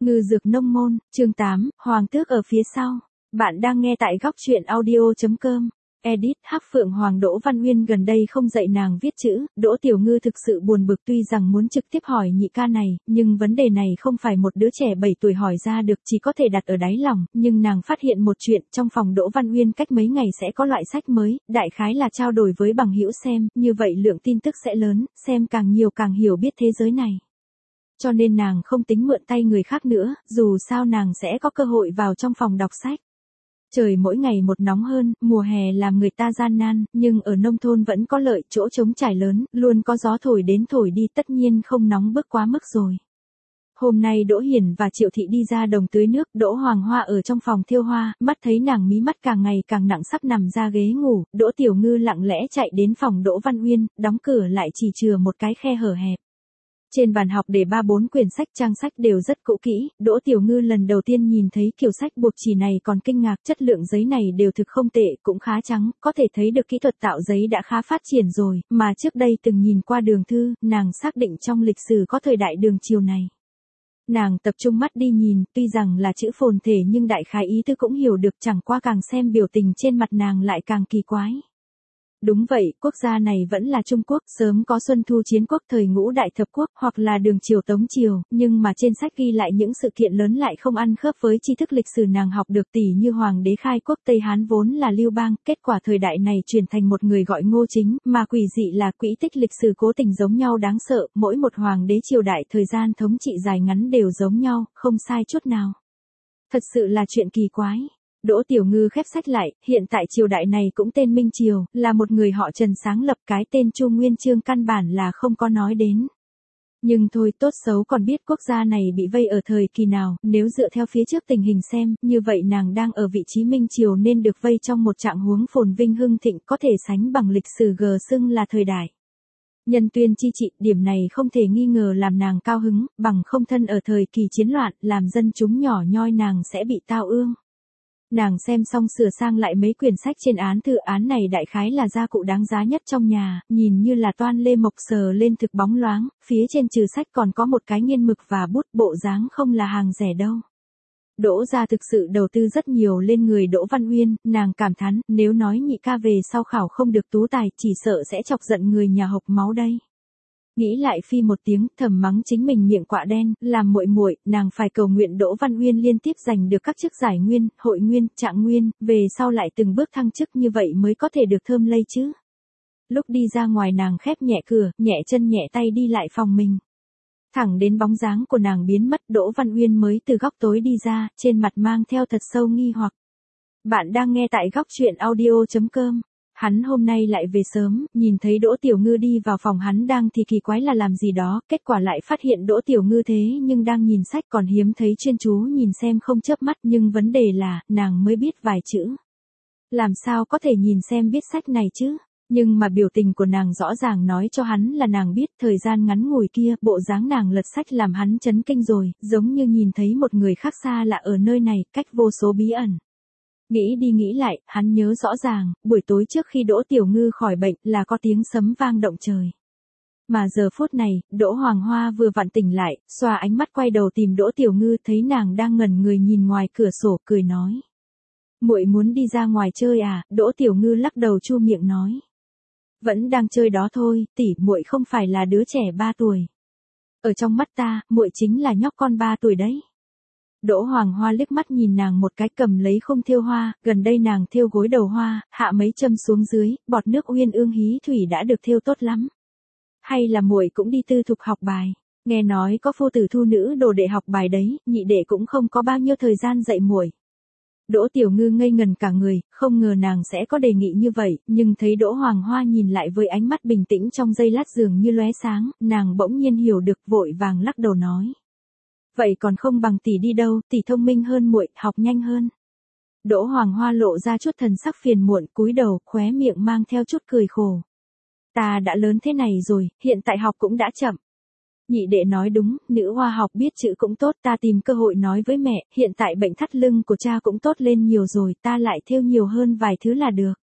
Ngư dược nông môn, chương 8, Hoàng tước ở phía sau. Bạn đang nghe tại góc truyện audio.com. Edit Hắc Phượng Hoàng. Đỗ Văn Uyên gần đây không dạy nàng viết chữ, Đỗ Tiểu Ngư thực sự buồn bực, tuy rằng muốn trực tiếp hỏi nhị ca này, nhưng vấn đề này không phải một đứa trẻ 7 tuổi hỏi ra được, chỉ có thể đặt ở đáy lòng, nhưng nàng phát hiện một chuyện, trong phòng Đỗ Văn Uyên cách mấy ngày sẽ có loại sách mới, đại khái là trao đổi với bằng hữu xem, như vậy lượng tin tức sẽ lớn, xem càng nhiều càng hiểu biết thế giới này. Cho nên nàng không tính mượn tay người khác nữa, dù sao nàng sẽ có cơ hội vào trong phòng đọc sách. Trời mỗi ngày một nóng hơn, mùa hè làm người ta gian nan, nhưng ở nông thôn vẫn có lợi, chỗ trống trải lớn, luôn có gió thổi đến thổi đi, tất nhiên không nóng bức quá mức rồi. Hôm nay Đỗ Hiển và Triệu Thị đi ra đồng tưới nước, Đỗ Hoàng Hoa ở trong phòng thiêu hoa, mắt thấy nàng mí mắt càng ngày càng nặng sắp nằm ra ghế ngủ, Đỗ Tiểu Ngư lặng lẽ chạy đến phòng Đỗ Văn Uyên, đóng cửa lại chỉ chừa một cái khe hở hẹp. Trên bàn học để 3-4 quyển sách, trang sách đều rất cũ kỹ, Đỗ Tiểu Ngư lần đầu tiên nhìn thấy kiểu sách buộc chỉ này còn kinh ngạc, chất lượng giấy này đều thực không tệ, cũng khá trắng, có thể thấy được kỹ thuật tạo giấy đã khá phát triển rồi, mà trước đây từng nhìn qua đường thư, nàng xác định trong lịch sử có thời đại đường triều này. Nàng tập trung mắt đi nhìn, tuy rằng là chữ phồn thể nhưng đại khái ý tứ cũng hiểu được, chẳng qua càng xem biểu tình trên mặt nàng lại càng kỳ quái. Đúng vậy, quốc gia này vẫn là Trung Quốc, sớm có Xuân Thu Chiến Quốc thời Ngũ Đại Thập Quốc, hoặc là Đường Triều Tống Triều, nhưng mà trên sách ghi lại những sự kiện lớn lại không ăn khớp với tri thức lịch sử nàng học được, tỉ như Hoàng đế khai quốc Tây Hán vốn là Lưu Bang, kết quả thời đại này chuyển thành một người gọi Ngô Chính, mà quỷ dị là quỹ tích lịch sử cố tình giống nhau đáng sợ, mỗi một hoàng đế triều đại thời gian thống trị dài ngắn đều giống nhau, không sai chút nào. Thật sự là chuyện kỳ quái. Đỗ Tiểu Ngư khép sách lại, hiện tại triều đại này cũng tên Minh Triều, là một người họ Trần sáng lập, cái tên Chu Nguyên Chương căn bản là không có nói đến. Nhưng thôi, tốt xấu còn biết quốc gia này bị vây ở thời kỳ nào, nếu dựa theo phía trước tình hình xem, như vậy nàng đang ở vị trí Minh Triều nên được vây trong một trạng huống phồn vinh hưng thịnh, có thể sánh bằng lịch sử xưng là thời đại. Nhân tuyên chi trị, điểm này không thể nghi ngờ làm nàng cao hứng, bằng không thân ở thời kỳ chiến loạn, làm dân chúng nhỏ nhoi nàng sẽ bị tao ương. Nàng xem xong sửa sang lại mấy quyển sách trên án thư, án này đại khái là gia cụ đáng giá nhất trong nhà, nhìn như là toan lê mộc sờ lên thực bóng loáng, phía trên trừ sách còn có một cái nghiên mực và bút, bộ dáng không là hàng rẻ đâu. Đỗ gia thực sự đầu tư rất nhiều lên người Đỗ Văn Uyên, nàng cảm thán, nếu nói nhị ca về sau khảo không được tú tài, chỉ sợ sẽ chọc giận người nhà hộc máu đây. Nghĩ lại phi một tiếng, thầm mắng chính mình miệng quạ đen, làm muội muội, nàng phải cầu nguyện Đỗ Văn Uyên liên tiếp giành được các chức giải nguyên, hội nguyên, trạng nguyên, về sau lại từng bước thăng chức, như vậy mới có thể được thơm lây chứ. Lúc đi ra ngoài nàng khép nhẹ cửa, nhẹ chân nhẹ tay đi lại phòng mình. Thẳng đến bóng dáng của nàng biến mất, Đỗ Văn Uyên mới từ góc tối đi ra, trên mặt mang theo thật sâu nghi hoặc. Bạn đang nghe tại góc truyện audio.com. Hắn hôm nay lại về sớm, nhìn thấy Đỗ Tiểu Ngư đi vào phòng hắn đang thì kỳ quái là làm gì đó, kết quả lại phát hiện Đỗ Tiểu Ngư thế nhưng đang nhìn sách, còn hiếm thấy chuyên chú nhìn xem không chớp mắt, nhưng vấn đề là, nàng mới biết vài chữ. Làm sao có thể nhìn xem biết sách này chứ? Nhưng mà biểu tình của nàng rõ ràng nói cho hắn là nàng biết, thời gian ngắn ngủi kia, bộ dáng nàng lật sách làm hắn chấn kinh rồi, giống như nhìn thấy một người khác xa lạ ở nơi này, cách vô số bí ẩn. Nghĩ đi nghĩ lại, hắn nhớ rõ ràng, buổi tối trước khi Đỗ Tiểu Ngư khỏi bệnh là có tiếng sấm vang động trời. Mà giờ phút này, Đỗ Hoàng Hoa vừa vặn tỉnh lại, xoa ánh mắt quay đầu tìm Đỗ Tiểu Ngư, thấy nàng đang ngẩn người nhìn ngoài cửa sổ, cười nói. Muội muốn đi ra ngoài chơi à? Đỗ Tiểu Ngư lắc đầu chu miệng nói. Vẫn đang chơi đó thôi, tỷ, muội không phải là đứa trẻ 3 tuổi. Ở trong mắt ta, muội chính là nhóc con 3 tuổi đấy. Đỗ Hoàng Hoa liếc mắt nhìn nàng một cái, cầm lấy khung thêu hoa, gần đây nàng thêu gối đầu hoa, hạ mấy châm xuống dưới, bọt nước uyên ương hí thủy đã được thêu tốt lắm. Hay là muội cũng đi tư thục học bài, nghe nói có phu tử thu nữ đồ đệ học bài đấy, nhị đệ cũng không có bao nhiêu thời gian dạy muội. Đỗ Tiểu Ngư ngây ngần cả người, không ngờ nàng sẽ có đề nghị như vậy, nhưng thấy Đỗ Hoàng Hoa nhìn lại với ánh mắt bình tĩnh trong giây lát dường như lóe sáng, nàng bỗng nhiên hiểu được, vội vàng lắc đầu nói. Vậy còn không bằng tỷ đi đâu, tỷ thông minh hơn muội, học nhanh hơn. Đỗ Hoàng Hoa lộ ra chút thần sắc phiền muộn, cúi đầu, khóe miệng mang theo chút cười khổ. Ta đã lớn thế này rồi, hiện tại học cũng đã chậm. Nhị đệ nói đúng, nữ hoa học biết chữ cũng tốt, ta tìm cơ hội nói với mẹ, hiện tại bệnh thắt lưng của cha cũng tốt lên nhiều rồi, ta lại thêu nhiều hơn vài thứ là được.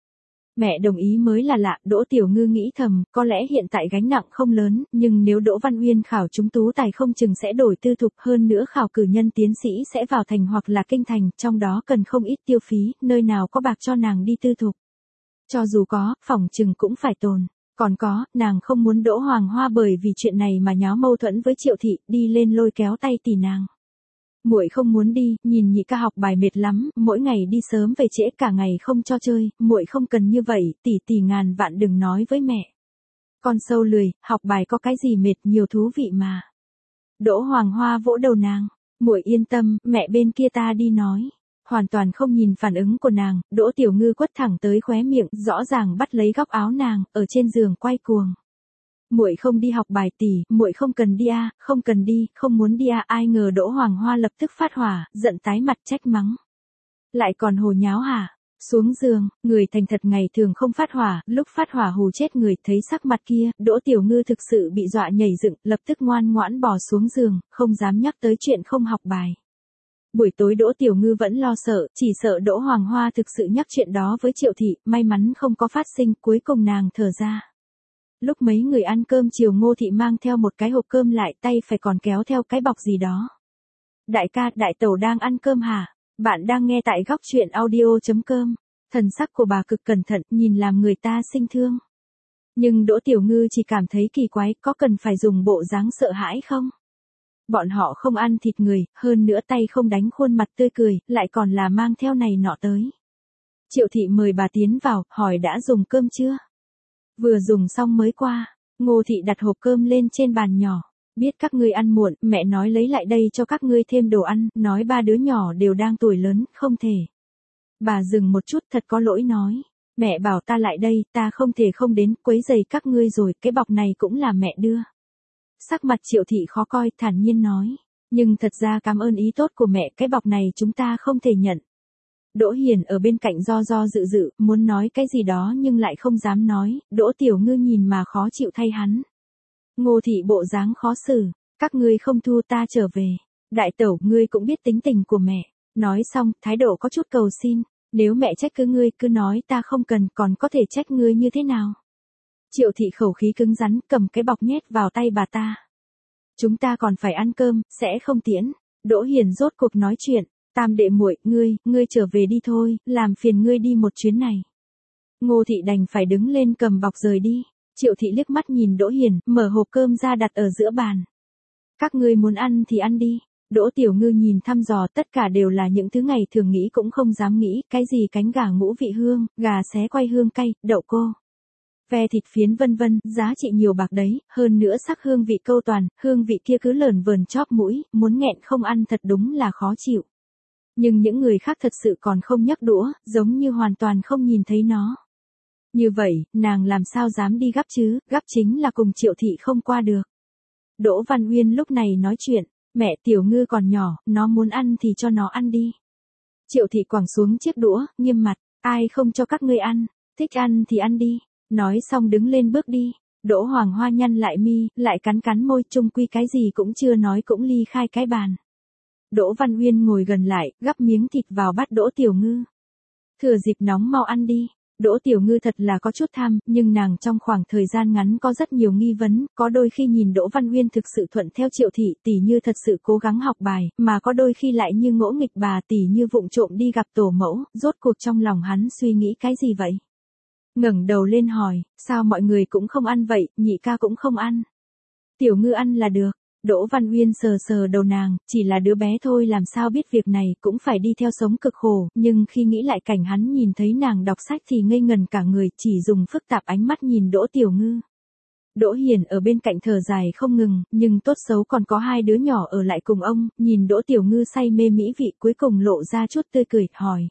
Mẹ đồng ý mới là lạ, Đỗ Tiểu Ngư nghĩ thầm, có lẽ hiện tại gánh nặng không lớn, nhưng nếu Đỗ Văn Uyên khảo trúng tú tài không chừng sẽ đổi tư thục, hơn nữa khảo cử nhân tiến sĩ sẽ vào thành hoặc là kinh thành, trong đó cần không ít tiêu phí, nơi nào có bạc cho nàng đi tư thục. Cho dù có, phỏng chừng cũng phải tồn. Còn có, nàng không muốn Đỗ Hoàng Hoa bởi vì chuyện này mà nháo mâu thuẫn với Triệu Thị, đi lên lôi kéo tay tỷ nàng. Muội không muốn đi, nhìn nhị ca học bài mệt lắm, mỗi ngày đi sớm về trễ cả ngày không cho chơi, muội không cần như vậy, tỷ ngàn vạn đừng nói với mẹ. Con sâu lười, học bài có cái gì mệt, nhiều thú vị mà. Đỗ Hoàng Hoa vỗ đầu nàng, muội yên tâm, mẹ bên kia ta đi nói. Hoàn toàn không nhìn phản ứng của nàng, Đỗ Tiểu Ngư quất thẳng tới khóe miệng, rõ ràng bắt lấy góc áo nàng, ở trên giường quay cuồng. Muội không đi học bài tỷ, muội không cần đi a, không cần đi, không muốn đi a. Ai ngờ Đỗ Hoàng Hoa lập tức phát hỏa, giận tái mặt trách mắng. Lại còn hồ nháo hả? Xuống giường, người thành thật ngày thường không phát hỏa, lúc phát hỏa hù chết người, thấy sắc mặt kia, Đỗ Tiểu Ngư thực sự bị dọa nhảy dựng, lập tức ngoan ngoãn bò xuống giường, không dám nhắc tới chuyện không học bài. Buổi tối Đỗ Tiểu Ngư vẫn lo sợ, chỉ sợ Đỗ Hoàng Hoa thực sự nhắc chuyện đó với Triệu Thị, may mắn không có phát sinh, cuối cùng nàng thở ra. Lúc mấy người ăn cơm chiều Ngô Thị mang theo một cái hộp cơm lại, tay phải còn kéo theo cái bọc gì đó. Đại ca, đại tẩu đang ăn cơm hả? Bạn đang nghe tại góc truyện audio.com. Thần sắc của bà cực cẩn thận, nhìn làm người ta sinh thương. Nhưng Đỗ Tiểu Ngư chỉ cảm thấy kỳ quái, có cần phải dùng bộ dáng sợ hãi không? Bọn họ không ăn thịt người, hơn nữa tay không đánh khuôn mặt tươi cười, lại còn là mang theo này nọ tới. Triệu Thị mời bà tiến vào, hỏi đã dùng cơm chưa? Vừa dùng xong mới qua. Ngô Thị đặt hộp cơm lên trên bàn nhỏ. Biết các ngươi ăn muộn, mẹ nói lấy lại đây cho các ngươi thêm đồ ăn, nói ba đứa nhỏ đều đang tuổi lớn, không thể. Bà dừng một chút, thật có lỗi nói. Mẹ bảo ta lại đây, ta không thể không đến, quấy rầy các ngươi rồi, cái bọc này cũng là mẹ đưa. Sắc mặt Triệu Thị khó coi, thản nhiên nói. Nhưng thật ra cảm ơn ý tốt của mẹ, cái bọc này chúng ta không thể nhận. Đỗ Hiền ở bên cạnh do dự dự, muốn nói cái gì đó nhưng lại không dám nói, Đỗ Tiểu Ngư nhìn mà khó chịu thay hắn. Ngô Thị bộ dáng khó xử, các ngươi không thu ta trở về. Đại tẩu, ngươi cũng biết tính tình của mẹ. Nói xong, thái độ có chút cầu xin, nếu mẹ trách cứ ngươi cứ nói ta không cần, còn có thể trách ngươi như thế nào. Triệu Thị khẩu khí cứng rắn, cầm cái bọc nhét vào tay bà ta. Chúng ta còn phải ăn cơm, sẽ không tiễn. Đỗ Hiền rốt cuộc nói chuyện. Tam đệ muội, ngươi trở về đi thôi, làm phiền ngươi đi một chuyến này. Ngô Thị đành phải đứng lên cầm bọc rời đi. Triệu Thị liếc mắt nhìn Đỗ Hiền, mở hộp cơm ra đặt ở giữa bàn. Các ngươi muốn ăn thì ăn đi. Đỗ Tiểu Ngư nhìn thăm dò, tất cả đều là những thứ ngày thường nghĩ cũng không dám nghĩ, cái gì cánh gà ngũ vị hương, gà xé quay hương cay, đậu cô. Ve thịt phiến vân vân, giá trị nhiều bạc đấy, hơn nữa sắc hương vị câu toàn, hương vị kia cứ lởn vởn chóp mũi, muốn nghẹn không ăn thật đúng là khó chịu. Nhưng những người khác thật sự còn không nhấc đũa, giống như hoàn toàn không nhìn thấy nó. Như vậy, nàng làm sao dám đi gắp chứ, gắp chính là cùng Triệu Thị không qua được. Đỗ Văn Uyên lúc này nói chuyện, mẹ Tiểu Ngư còn nhỏ, nó muốn ăn thì cho nó ăn đi. Triệu Thị quẳng xuống chiếc đũa, nghiêm mặt, ai không cho các ngươi ăn, thích ăn thì ăn đi. Nói xong đứng lên bước đi. Đỗ Hoàng Hoa nhăn lại mi, lại cắn môi, chung quy cái gì cũng chưa nói cũng ly khai cái bàn. Đỗ Văn Uyên ngồi gần lại, gắp miếng thịt vào bát Đỗ Tiểu Ngư. Thừa dịp nóng mau ăn đi. Đỗ Tiểu Ngư thật là có chút tham, nhưng nàng trong khoảng thời gian ngắn có rất nhiều nghi vấn, có đôi khi nhìn Đỗ Văn Uyên thực sự thuận theo Triệu Thị tỷ như thật sự cố gắng học bài, mà có đôi khi lại như ngỗ nghịch bà tỷ như vụng trộm đi gặp tổ mẫu, rốt cuộc trong lòng hắn suy nghĩ cái gì vậy? Ngẩng đầu lên hỏi, sao mọi người cũng không ăn vậy, nhị ca cũng không ăn. Tiểu Ngư ăn là được. Đỗ Văn Uyên sờ đầu nàng, chỉ là đứa bé thôi làm sao biết việc này, cũng phải đi theo sống cực khổ, nhưng khi nghĩ lại cảnh hắn nhìn thấy nàng đọc sách thì ngây ngần cả người, chỉ dùng phức tạp ánh mắt nhìn Đỗ Tiểu Ngư. Đỗ Hiền ở bên cạnh thở dài không ngừng, nhưng tốt xấu còn có hai đứa nhỏ ở lại cùng ông, nhìn Đỗ Tiểu Ngư say mê mỹ vị cuối cùng lộ ra chút tươi cười, hỏi.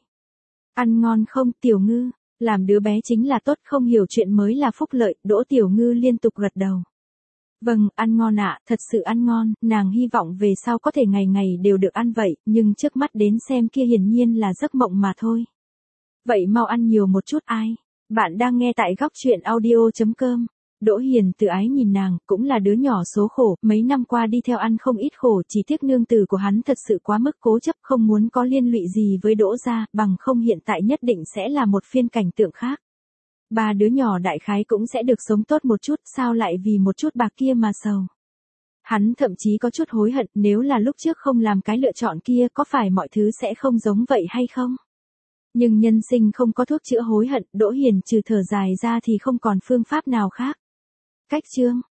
Ăn ngon không, Tiểu Ngư? Làm đứa bé chính là tốt, không hiểu chuyện mới là phúc lợi, Đỗ Tiểu Ngư liên tục gật đầu. Vâng, ăn ngon ạ, thật sự ăn ngon, nàng hy vọng về sau có thể ngày ngày đều được ăn vậy, nhưng trước mắt đến xem kia hiển nhiên là giấc mộng mà thôi. Vậy mau ăn nhiều một chút ai? Bạn đang nghe tại góc truyện audio.com. Đỗ Hiền tự ái nhìn nàng, cũng là đứa nhỏ số khổ, mấy năm qua đi theo ăn không ít khổ, chỉ tiếc nương tử của hắn thật sự quá mức cố chấp, không muốn có liên lụy gì với Đỗ gia, bằng không hiện tại nhất định sẽ là một phiên cảnh tượng khác. Ba đứa nhỏ đại khái cũng sẽ được sống tốt một chút, sao lại vì một chút bạc kia mà sầu. Hắn thậm chí có chút hối hận, nếu là lúc trước không làm cái lựa chọn kia có phải mọi thứ sẽ không giống vậy hay không? Nhưng nhân sinh không có thuốc chữa hối hận, Đỗ Hiền trừ thở dài ra thì không còn phương pháp nào khác. Cách chương